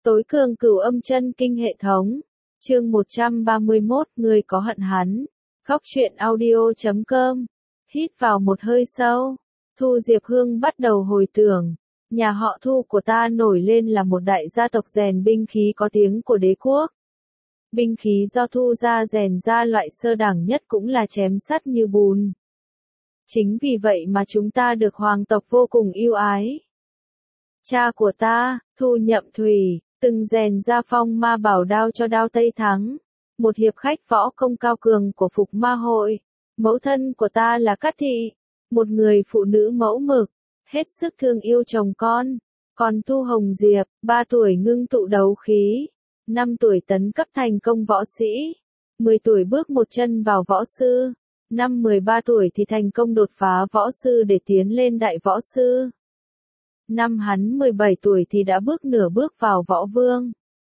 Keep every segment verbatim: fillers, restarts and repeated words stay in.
Tối cường cửu âm chân kinh hệ thống. Chương một trăm ba mươi mốt, người có hận hắn. Góc truyện audio chấm com. Hít vào một hơi sâu. Thu Diệp Hương bắt đầu hồi tưởng. Nhà họ Thu của ta nổi lên là một đại gia tộc rèn binh khí có tiếng của đế quốc. Binh khí do Thu gia rèn ra loại sơ đẳng nhất cũng là chém sắt như bùn. Chính vì vậy mà chúng ta được hoàng tộc vô cùng yêu ái. Cha của ta, Thu Nhậm Thủy, từng rèn ra phong ma bảo đao cho đao Tây Thắng, một hiệp khách võ công cao cường của Phục Ma hội. Mẫu thân của ta là Cát Thị, một người phụ nữ mẫu mực, hết sức thương yêu chồng con. Còn Thu Hồng Diệp, ba tuổi ngưng tụ đấu khí, năm tuổi tấn cấp thành công võ sĩ, mười tuổi bước một chân vào võ sư, năm mười ba tuổi thì thành công đột phá võ sư để tiến lên đại võ sư. Năm hắn mười bảy tuổi thì đã bước nửa bước vào võ vương.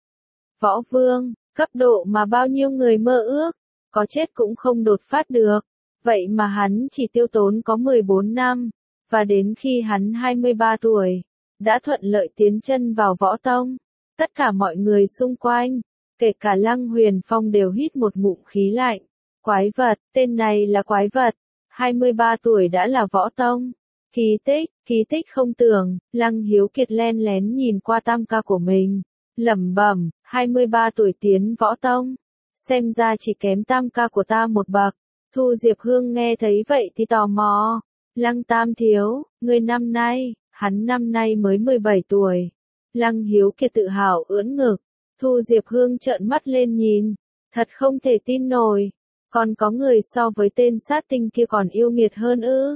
Võ vương, cấp độ mà bao nhiêu người mơ ước, có chết cũng không đột phát được. Vậy mà hắn chỉ tiêu tốn có mười bốn năm, và đến khi hắn hai mươi ba tuổi, đã thuận lợi tiến chân vào võ tông. Tất cả mọi người xung quanh, kể cả Lăng Huyền Phong đều hít một ngụm khí lạnh. Quái vật, tên này là quái vật, hai mươi ba tuổi đã là võ tông. Kỳ tích, kỳ tích không tưởng. Lăng Hiếu Kiệt len lén nhìn qua tam ca của mình, lẩm bẩm, hai mươi ba tuổi tiến võ tông, xem ra chỉ kém tam ca của ta một bậc. Thu Diệp Hương nghe thấy vậy thì tò mò, Lăng Tam thiếu, người năm nay, hắn năm nay mới mười bảy tuổi. Lăng Hiếu Kiệt tự hào ưỡn ngực, Thu Diệp Hương trợn mắt lên nhìn, thật không thể tin nổi, còn có người so với tên sát tinh kia còn yêu nghiệt hơn ư?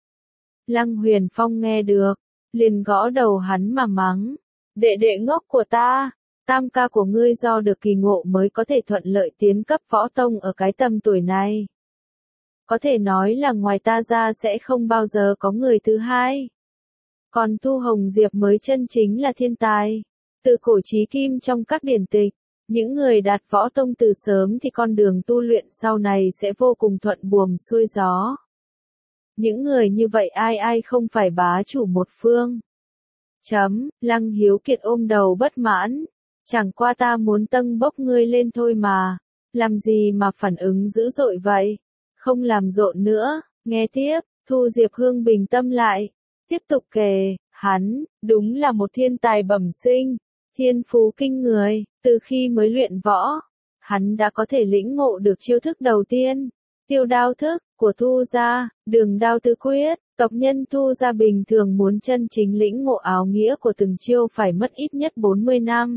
Lăng Huyền Phong nghe được, liền gõ đầu hắn mà mắng, đệ đệ ngốc của ta, tam ca của ngươi do được kỳ ngộ mới có thể thuận lợi tiến cấp võ tông ở cái tầm tuổi này. Có thể nói là ngoài ta ra sẽ không bao giờ có người thứ hai. Còn Thu Hồng Diệp mới chân chính là thiên tài. Từ cổ chí kim trong các điển tịch, những người đạt võ tông từ sớm thì con đường tu luyện sau này sẽ vô cùng thuận buồm xuôi gió. Những người như vậy ai ai không phải bá chủ một phương. Chấm, Lăng Hiếu Kiệt ôm đầu bất mãn. Chẳng qua ta muốn tâng bốc ngươi lên thôi mà. Làm gì mà phản ứng dữ dội vậy? Không làm rộn nữa, nghe tiếp, Thu Diệp Hương bình tâm lại. Tiếp tục kể, hắn, đúng là một thiên tài bẩm sinh, thiên phú kinh người, từ khi mới luyện võ. Hắn đã có thể lĩnh ngộ được chiêu thức đầu tiên, tiêu đao thức, của Thu gia, đường đao tứ quyết. Tộc nhân Thu gia bình thường muốn chân chính lĩnh ngộ áo nghĩa của từng chiêu phải mất ít nhất bốn mươi năm.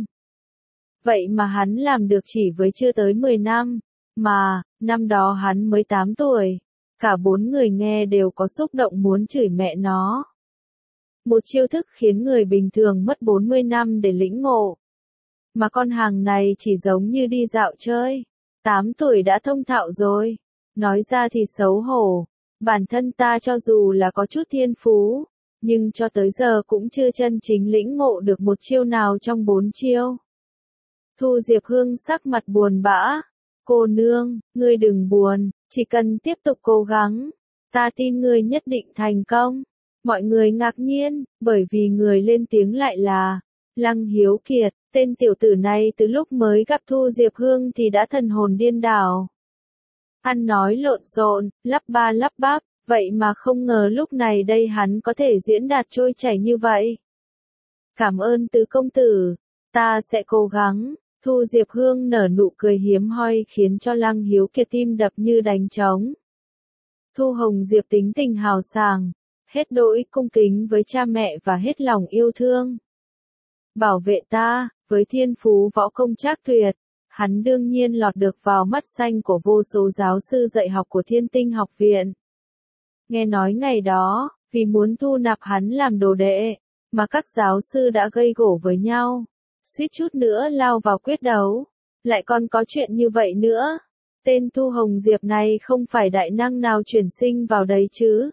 Vậy mà hắn làm được chỉ với chưa tới mười năm, mà, năm đó hắn mới tám tuổi. Cả bốn người nghe đều có xúc động muốn chửi mẹ nó. Một chiêu thức khiến người bình thường mất bốn mươi năm để lĩnh ngộ. Mà con hàng này chỉ giống như đi dạo chơi. tám tuổi đã thông thạo rồi. Nói ra thì xấu hổ. Bản thân ta cho dù là có chút thiên phú, nhưng cho tới giờ cũng chưa chân chính lĩnh ngộ được một chiêu nào trong bốn chiêu. Thu Diệp Hương sắc mặt buồn bã. Cô nương, ngươi đừng buồn, chỉ cần tiếp tục cố gắng. Ta tin ngươi nhất định thành công. Mọi người ngạc nhiên, bởi vì người lên tiếng lại là Lăng Hiếu Kiệt. Tên tiểu tử này từ lúc mới gặp Thu Diệp Hương thì đã thần hồn điên đảo. Ăn nói lộn xộn, lắp ba lắp bắp, vậy mà không ngờ lúc này đây hắn có thể diễn đạt trôi chảy như vậy. Cảm ơn tứ công tử, ta sẽ cố gắng. Thu Diệp Hương nở nụ cười hiếm hoi khiến cho Lăng Hiếu Kiệt tim đập như đánh trống. Thu Hồng Diệp tính tình hào sảng, hết đỗi cung kính với cha mẹ và hết lòng yêu thương. Bảo vệ ta, với thiên phú võ công trác tuyệt, hắn đương nhiên lọt được vào mắt xanh của vô số giáo sư dạy học của Thiên Tinh học viện. Nghe nói ngày đó, vì muốn thu nạp hắn làm đồ đệ, mà các giáo sư đã gây gổ với nhau. Suýt chút nữa lao vào quyết đấu. Lại còn có chuyện như vậy nữa. Tên Thu Hồng Diệp này không phải đại năng nào chuyển sinh vào đấy chứ.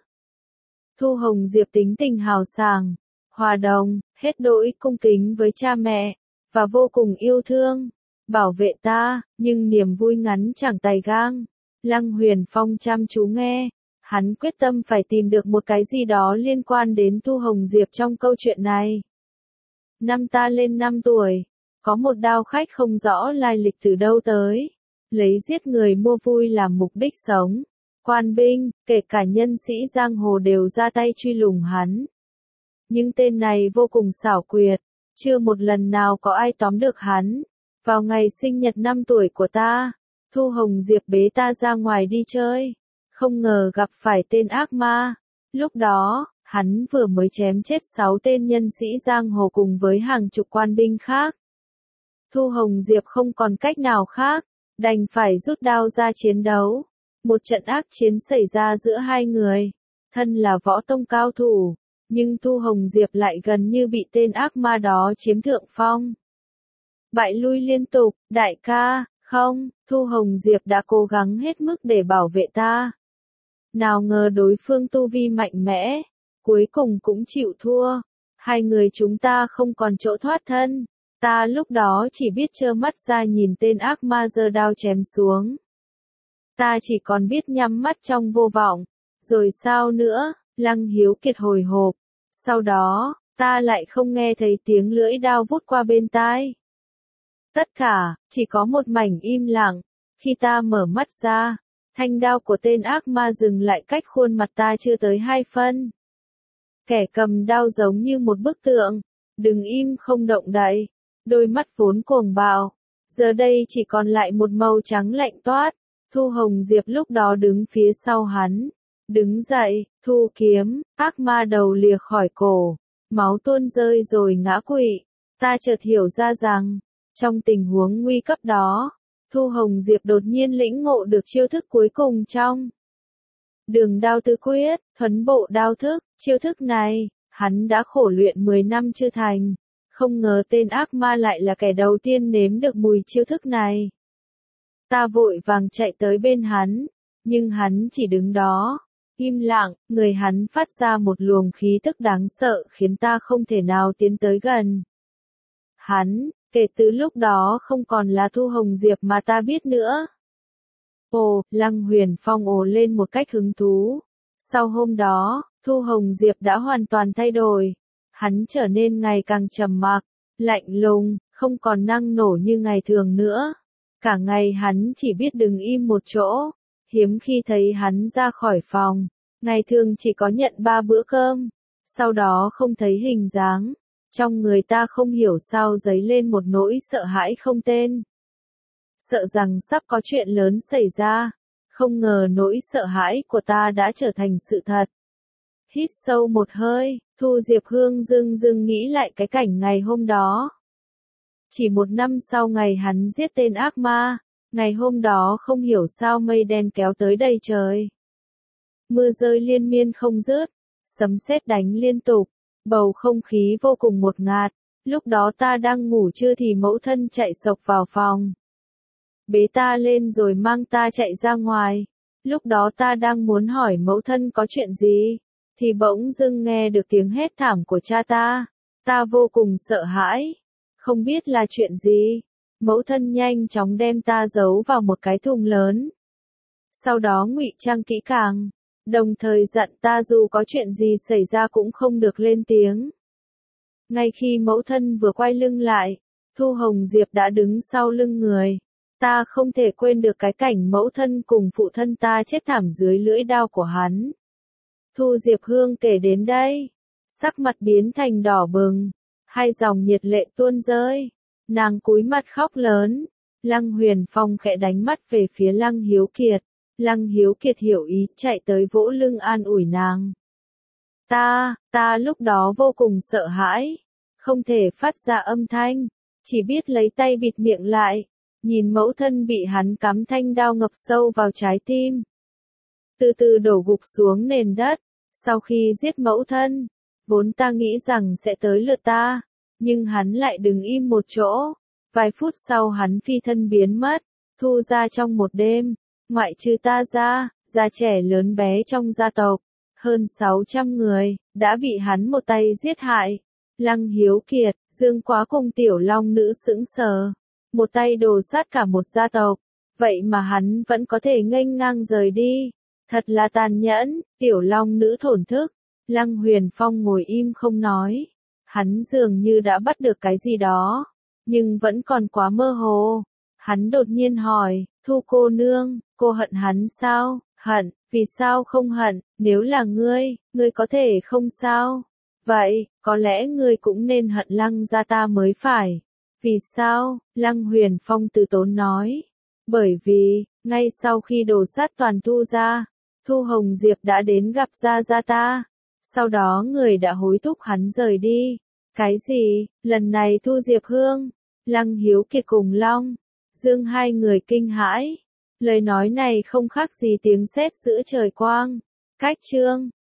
Thu Hồng Diệp tính tình hào sảng, hòa đồng, hết đỗi cung kính với cha mẹ, và vô cùng yêu thương. Bảo vệ ta, nhưng niềm vui ngắn chẳng tài gang. Lăng Huyền Phong chăm chú nghe. Hắn quyết tâm phải tìm được một cái gì đó liên quan đến Thu Hồng Diệp trong câu chuyện này. Năm ta lên năm tuổi, có một đao khách không rõ lai lịch từ đâu tới, lấy giết người mua vui làm mục đích sống. Quan binh, kể cả nhân sĩ giang hồ đều ra tay truy lùng hắn. Nhưng tên này vô cùng xảo quyệt, chưa một lần nào có ai tóm được hắn. Vào ngày sinh nhật năm tuổi của ta, Thu Hồng Diệp bế ta ra ngoài đi chơi, không ngờ gặp phải tên ác ma. Lúc đó, hắn vừa mới chém chết sáu tên nhân sĩ giang hồ cùng với hàng chục quan binh khác. Thu Hồng Diệp không còn cách nào khác, đành phải rút đao ra chiến đấu. Một trận ác chiến xảy ra giữa hai người, thân là võ tông cao thủ, nhưng Thu Hồng Diệp lại gần như bị tên ác ma đó chiếm thượng phong. Bại lui liên tục, đại ca, không, Thu Hồng Diệp đã cố gắng hết mức để bảo vệ ta. Nào ngờ đối phương tu vi mạnh mẽ, cuối cùng cũng chịu thua. Hai người chúng ta không còn chỗ thoát thân. Ta lúc đó chỉ biết trơ mắt ra nhìn tên ác ma giơ đao chém xuống. Ta chỉ còn biết nhắm mắt trong vô vọng. Rồi sao nữa, Lăng Hiếu Kiệt hồi hộp. Sau đó, ta lại không nghe thấy tiếng lưỡi đao vút qua bên tai. Tất cả, chỉ có một mảnh im lặng. Khi ta mở mắt ra, thanh đao của tên ác ma dừng lại cách khuôn mặt ta chưa tới hai phân. Kẻ cầm đao giống như một bức tượng, đứng im không động đậy, đôi mắt vốn cuồng bạo, giờ đây chỉ còn lại một màu trắng lạnh toát. Thu Hồng Diệp lúc đó đứng phía sau hắn, đứng dậy, thu kiếm, ác ma đầu lìa khỏi cổ, máu tuôn rơi rồi ngã quỵ. Ta chợt hiểu ra rằng, trong tình huống nguy cấp đó, Thu Hồng Diệp đột nhiên lĩnh ngộ được chiêu thức cuối cùng trong Đường Đao Tứ Quyết, Thuấn Bộ Đao Thức. Chiêu thức này, hắn đã khổ luyện mười năm chưa thành, không ngờ tên ác ma lại là kẻ đầu tiên nếm được mùi chiêu thức này. Ta vội vàng chạy tới bên hắn, nhưng hắn chỉ đứng đó, im lặng, người hắn phát ra một luồng khí tức đáng sợ khiến ta không thể nào tiến tới gần. Hắn, kể từ lúc đó không còn là Thu Hồng Diệp mà ta biết nữa. Ồ, Lăng Huyền Phong ồ lên một cách hứng thú. Sau hôm đó, Thu Hồng Diệp đã hoàn toàn thay đổi. Hắn trở nên ngày càng trầm mặc, lạnh lùng, không còn năng nổ như ngày thường nữa. Cả ngày hắn chỉ biết đứng im một chỗ. Hiếm khi thấy hắn ra khỏi phòng. Ngày thường chỉ có nhận ba bữa cơm. Sau đó không thấy hình dáng. Trong người ta không hiểu sao dấy lên một nỗi sợ hãi không tên. Sợ rằng sắp có chuyện lớn xảy ra. Không ngờ nỗi sợ hãi của ta đã trở thành sự thật. Hít sâu một hơi, Thu Diệp Hương dưng dưng nghĩ lại cái cảnh ngày hôm đó. Chỉ một năm sau ngày hắn giết tên ác ma, ngày hôm đó không hiểu sao mây đen kéo tới đầy trời. Mưa rơi liên miên không dứt, sấm sét đánh liên tục, bầu không khí vô cùng ngột ngạt. Lúc đó ta đang ngủ trưa thì mẫu thân chạy xộc vào phòng. Bế ta lên rồi mang ta chạy ra ngoài. Lúc đó ta đang muốn hỏi mẫu thân có chuyện gì, thì bỗng dưng nghe được tiếng hét thảm của cha ta. Ta vô cùng sợ hãi, không biết là chuyện gì. Mẫu thân nhanh chóng đem ta giấu vào một cái thùng lớn. Sau đó ngụy trang kỹ càng, đồng thời dặn ta dù có chuyện gì xảy ra cũng không được lên tiếng. Ngay khi mẫu thân vừa quay lưng lại, Thu Hồng Diệp đã đứng sau lưng người. Ta không thể quên được cái cảnh mẫu thân cùng phụ thân ta chết thảm dưới lưỡi đao của hắn. Thu Diệp Hương kể đến đây, sắc mặt biến thành đỏ bừng, hai dòng nhiệt lệ tuôn rơi, nàng cúi mặt khóc lớn. Lăng Huyền Phong khẽ đánh mắt về phía Lăng Hiếu Kiệt, Lăng Hiếu Kiệt hiểu ý chạy tới vỗ lưng an ủi nàng. Ta, ta lúc đó vô cùng sợ hãi, không thể phát ra âm thanh, chỉ biết lấy tay bịt miệng lại. Nhìn mẫu thân bị hắn cắm thanh đao ngập sâu vào trái tim. Từ từ đổ gục xuống nền đất. Sau khi giết mẫu thân, vốn ta nghĩ rằng sẽ tới lượt ta. Nhưng hắn lại đứng im một chỗ. Vài phút sau hắn phi thân biến mất. Thu ra trong một đêm. Ngoại trừ ta ra, già trẻ lớn bé trong gia tộc. Hơn sáu trăm người, đã bị hắn một tay giết hại. Lăng Hiếu Kiệt, Dương Quá cùng Tiểu Long Nữ sững sờ. Một tay đồ sát cả một gia tộc, vậy mà hắn vẫn có thể nghênh ngang rời đi. Thật là tàn nhẫn. Tiểu Long Nữ thổn thức. Lăng Huyền Phong ngồi im không nói. Hắn dường như đã bắt được cái gì đó. nhưng vẫn còn quá mơ hồ. Hắn đột nhiên hỏi, Thu cô nương, cô hận hắn sao? Hận, vì sao không hận, nếu là ngươi, ngươi có thể không sao? Vậy, có lẽ ngươi cũng nên hận Lăng gia ta mới phải. Vì sao? Lăng Huyền Phong từ tốn nói. Bởi vì, ngay sau khi đổ sát toàn Thu gia, Thu Hồng Diệp đã đến gặp gia gia ta. Sau đó người đã hối thúc hắn rời đi. Cái gì? Lần này Thu Diệp Hương, Lăng Hiếu Kiệt cùng Long Dương hai người kinh hãi. Lời nói này không khác gì tiếng sét giữa trời quang. Cách chương